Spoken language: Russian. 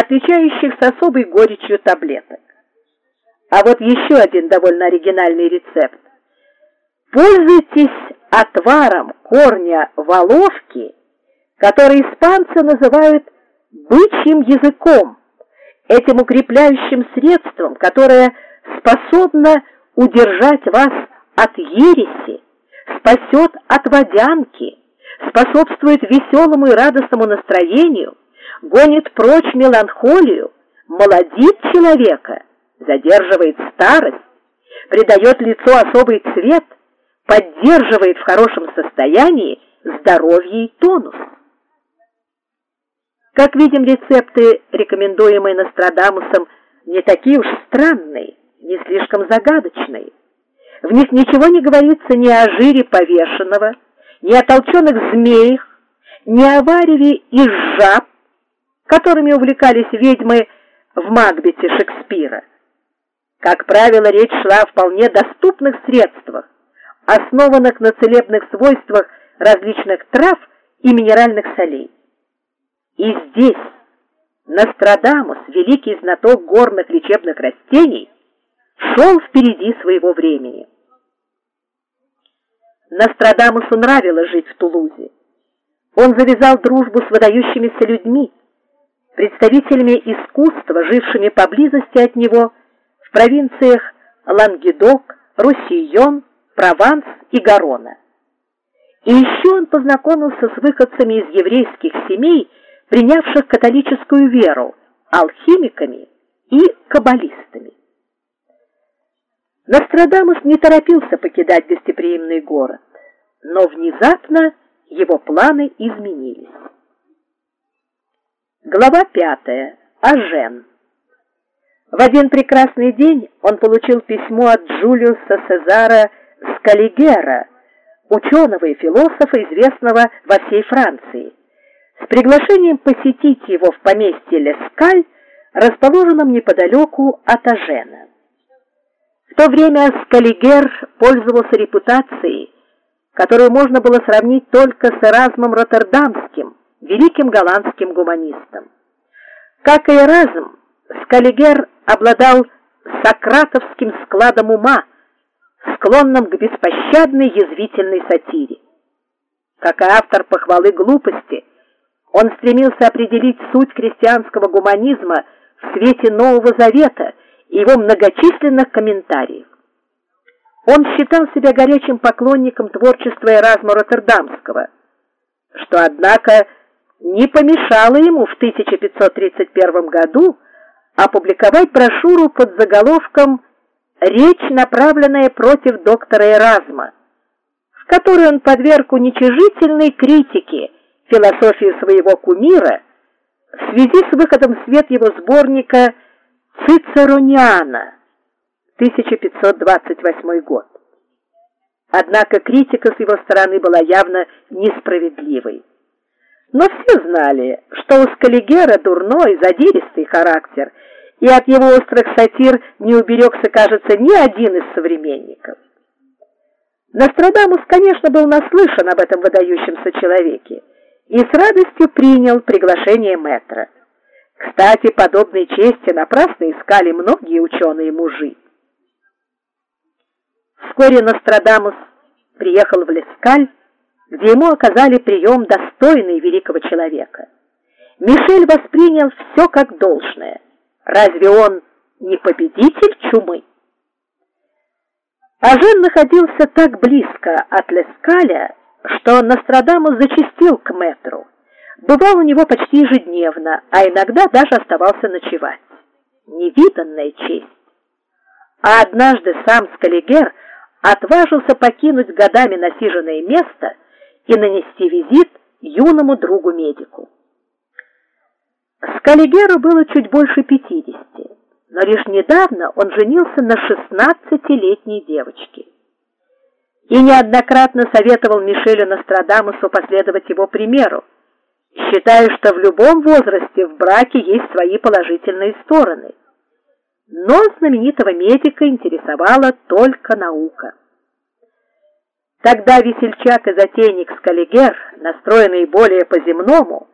отличающихся особой горечью таблеток. А вот еще один довольно оригинальный рецепт. Пользуйтесь отваром корня воловки, который испанцы называют бычьим языком, этим укрепляющим средством, которое способно удержать вас от ереси, спасет от водянки, способствует веселому и радостному настроению, гонит прочь меланхолию, молодит человека, задерживает старость, придает лицу особый цвет, поддерживает в хорошем состоянии здоровье и тонус. Как видим, рецепты, рекомендуемые Нострадамусом, не такие уж странные, не слишком загадочные. В них ничего не говорится ни о жире повешенного, ни о толченых змеях, ни о вареве из жаб, которыми увлекались ведьмы в Макбете Шекспира. Как правило, речь шла о вполне доступных средствах, основанных на целебных свойствах различных трав и минеральных солей. И здесь Нострадамус, великий знаток горных лечебных растений, шел впереди своего времени. Нострадамусу нравилось жить в Тулузе. Он завязал дружбу с выдающимися людьми, представителями искусства, жившими поблизости от него в провинциях Лангедок, Руссийон, Прованс и Гарона. И еще он познакомился с выходцами из еврейских семей, принявших католическую веру, алхимиками и каббалистами. Нострадамус не торопился покидать гостеприимный город, но внезапно его планы изменились. Глава 5. Ажен. В один прекрасный день он получил письмо от Джулиуса Сезара Скаллигера, ученого и философа, известного во всей Франции, с приглашением посетить его в поместье Лескаль, расположенном неподалеку от Ажена. В то время Скаллигер пользовался репутацией, которую можно было сравнить только с Эразмом Роттердамским, великим голландским гуманистом. Как и Эразм, Скаллигер обладал сократовским складом ума, склонным к беспощадной язвительной сатире. Как и автор похвалы глупости, он стремился определить суть христианского гуманизма в свете Нового Завета и его многочисленных комментариев. Он считал себя горячим поклонником творчества Эразма Роттердамского, что, однако, не помешало ему в 1531 году опубликовать брошюру под заголовком «Речь, направленная против доктора Эразма», в которой он подверг уничижительной критике философию своего кумира в связи с выходом в свет его сборника «Цицерониана», 1528 год. Однако критика с его стороны была явно несправедливой. Но все знали, что у Скаллигера дурной, задиристый характер, и от его острых сатир не уберегся, кажется, ни один из современников. Нострадамус, конечно, был наслышан об этом выдающемся человеке и с радостью принял приглашение мэтра. Кстати, подобной чести напрасно искали многие ученые-мужи. Вскоре Нострадамус приехал в Лескаль, где ему оказали прием, достойный великого человека. Мишель воспринял все как должное. Разве он не победитель чумы? Ажен находился так близко от Лескаля, что Нострадамус зачастил к мэтру. Бывал у него почти ежедневно, а иногда даже оставался ночевать. Невиданная честь. А однажды сам Скаллигер отважился покинуть годами насиженное место и нанести визит юному другу-медику. Скаллигеру было чуть больше 50, но лишь недавно он женился на 16-летней девочке. И неоднократно советовал Мишелю Нострадамусу последовать его примеру, считая, что в любом возрасте в браке есть свои положительные стороны. Но знаменитого медика интересовала только наука. Тогда весельчак и затейник Скаллигер, настроенный более по-земному,